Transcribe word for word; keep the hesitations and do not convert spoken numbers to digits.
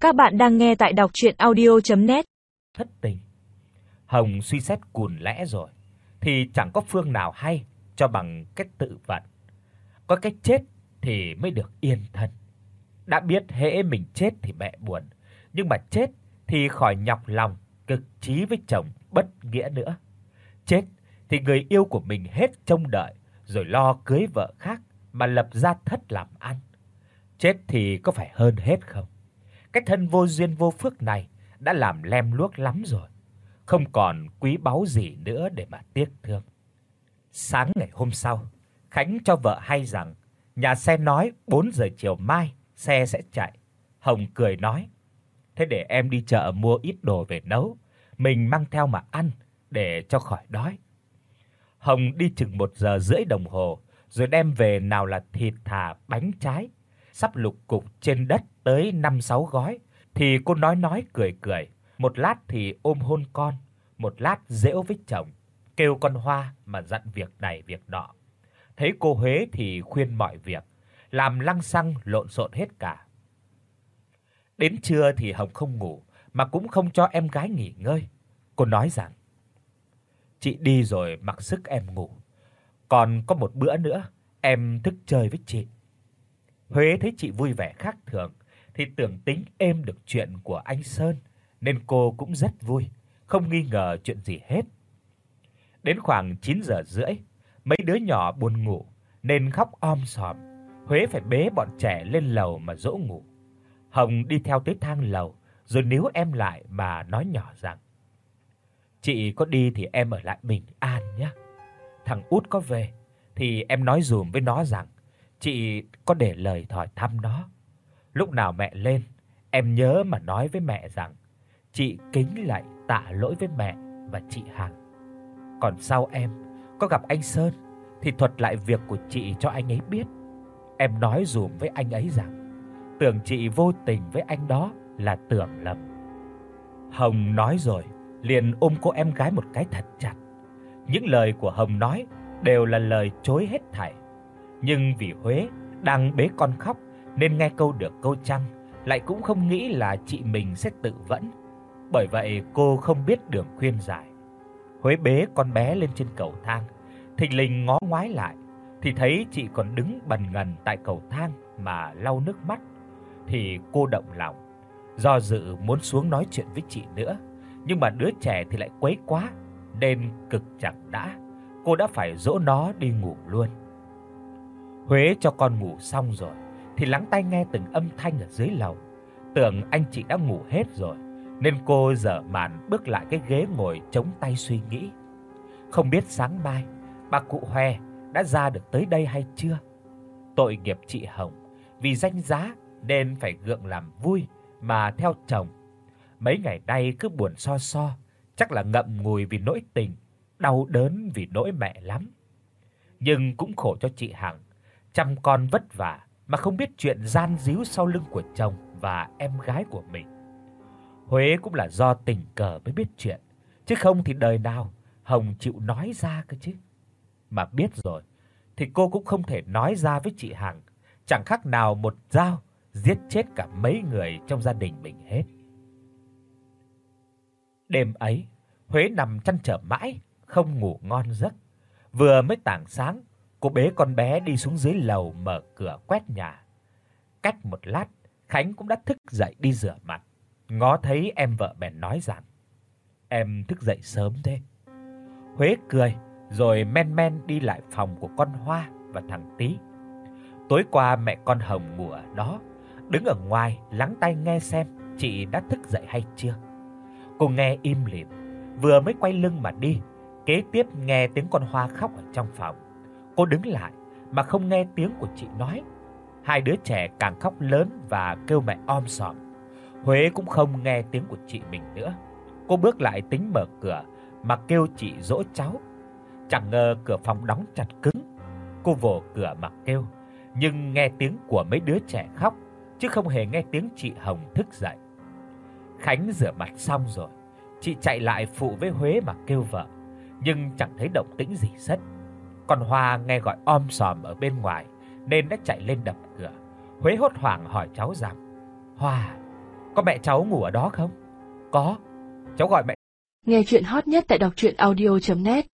Các bạn đang nghe tại đọc audio net. Thất tình. Hồng suy xét cùn lẽ rồi thì chẳng có phương nào hay cho bằng cách tự vận. Có cách chết thì mới được yên thân. Đã biết hễ mình chết thì mẹ buồn, nhưng mà chết thì khỏi nhọc lòng cực chí với chồng bất nghĩa nữa. Chết thì người yêu của mình hết trông đợi rồi lo cưới vợ khác mà lập gia thất làm ăn. Chết thì có phải hơn hết không? Cái thân vô duyên vô phước này đã làm lem luốc lắm rồi, không còn quý báu gì nữa để mà tiếc thương. Sáng ngày hôm sau, Khánh cho vợ hay rằng nhà xe nói bốn giờ chiều mai xe sẽ chạy. Hồng cười nói: "Thế để em đi chợ mua ít đồ về nấu, mình mang theo mà ăn để cho khỏi đói." Hồng đi chừng một giờ rưỡi đồng hồ rồi đem về nào là thịt thà, bánh trái, sắp lục cục trên đất tới năm sáu gói, thì cô nói nói cười cười, một lát thì ôm hôn con, một lát giễu với chồng, kêu con Hoa mà dặn việc này việc nọ. Thấy cô Huế thì khuyên mọi việc, làm lăng xăng lộn xộn hết cả. Đến trưa thì Hồng không ngủ mà cũng không cho em gái nghỉ ngơi. Cô nói rằng: "Chị đi rồi mặc sức em ngủ, còn có một bữa nữa em thức chơi với chị." Huế thấy chị vui vẻ khác thường thì tưởng tính êm được chuyện của anh Sơn, nên cô cũng rất vui, không nghi ngờ chuyện gì hết. Đến khoảng chín giờ rưỡi, mấy đứa nhỏ buồn ngủ nên khóc om sòm. Huế phải bế bọn trẻ lên lầu mà dỗ ngủ. Hồng đi theo tới thang lầu rồi níu em lại mà nói nhỏ rằng: "Chị có đi thì em ở lại bình an nhé. Thằng út có về thì em nói dùm với nó rằng chị có để lời hỏi thăm nó. Lúc nào mẹ lên, em nhớ mà nói với mẹ rằng chị kính lạy tạ lỗi với mẹ và chị Hằng. Còn sau em có gặp anh Sơn thì thuật lại việc của chị cho anh ấy biết. Em nói dùm với anh ấy rằng tưởng chị vô tình với anh đó là tưởng lầm." Hồng nói rồi liền ôm cô em gái một cái thật chặt. Những lời của Hồng nói đều là lời chối hết thảy, nhưng vì Huế đang bế con khóc nên nghe câu được câu trăng, lại cũng không nghĩ là chị mình sẽ tự vẫn. Bởi vậy cô không biết đường khuyên giải. Huế bế con bé lên trên cầu thang, thình lình ngó ngoái lại thì thấy chị còn đứng bần ngần tại cầu thang mà lau nước mắt. Thì cô động lòng, do dự muốn xuống nói chuyện với chị nữa, nhưng mà đứa trẻ thì lại quấy quá nên cực chẳng đã, cô đã phải dỗ nó đi ngủ luôn. Huế cho con ngủ xong rồi thì lắng tai nghe từng âm thanh ở dưới lầu. Tưởng anh chị đã ngủ hết rồi nên cô giở màn bước lại cái ghế ngồi chống tay suy nghĩ. Không biết sáng mai bà cụ Hoè đã ra được tới đây hay chưa. Tội nghiệp chị Hồng, vì danh giá nên phải gượng làm vui mà theo chồng. Mấy ngày nay cứ buồn so so, chắc là ngậm ngùi vì nỗi tình, đau đớn vì nỗi mẹ lắm. Nhưng cũng khổ cho chị Hằng, chăm con vất vả mà không biết chuyện gian díu sau lưng của chồng và em gái của mình. Huế cũng là do tình cờ mới biết chuyện, chứ không thì đời nào Hồng chịu nói ra cơ chứ. Mà biết rồi thì cô cũng không thể nói ra với chị Hằng, chẳng khác nào một dao giết chết cả mấy người trong gia đình mình hết. Đêm ấy, Huế nằm trăn trở mãi, không ngủ ngon giấc. Vừa mới tảng sáng, cô bế con bé đi xuống dưới lầu mở cửa quét nhà. Cách một lát, Khánh cũng đã thức dậy đi rửa mặt. Ngó thấy em vợ bèn nói rằng: "Em thức dậy sớm thế." Huế cười rồi men men đi lại phòng của con Hoa và thằng Tí. Tối qua mẹ con Hồng ngủ ở đó, đứng ở ngoài lắng tai nghe xem chị đã thức dậy hay chưa. Cô nghe im lìm, vừa mới quay lưng mà đi, kế tiếp nghe tiếng con Hoa khóc ở trong phòng. Cô đứng lại mà không nghe tiếng của chị nói. Hai đứa trẻ càng khóc lớn và kêu mẹ om sòm. Huế cũng không nghe tiếng của chị mình nữa. Cô bước lại tính mở cửa mà kêu chị dỗ cháu. Chẳng ngờ cửa phòng đóng chặt cứng. Cô vồ cửa mà kêu, nhưng nghe tiếng của mấy đứa trẻ khóc, chứ không hề nghe tiếng chị Hồng thức dậy. Khánh rửa mặt xong rồi, chị chạy lại phụ với Huế mà kêu vợ, nhưng chẳng thấy động tĩnh gì sất. Còn Hoa nghe gọi om sòm ở bên ngoài nên đã chạy lên đập cửa. Huế hốt hoảng hỏi cháu rằng: "Hoa, Có mẹ cháu ngủ ở đó không? Có. Cháu gọi mẹ. Nghe truyện hot nhất tại đọc truyện audio chấm net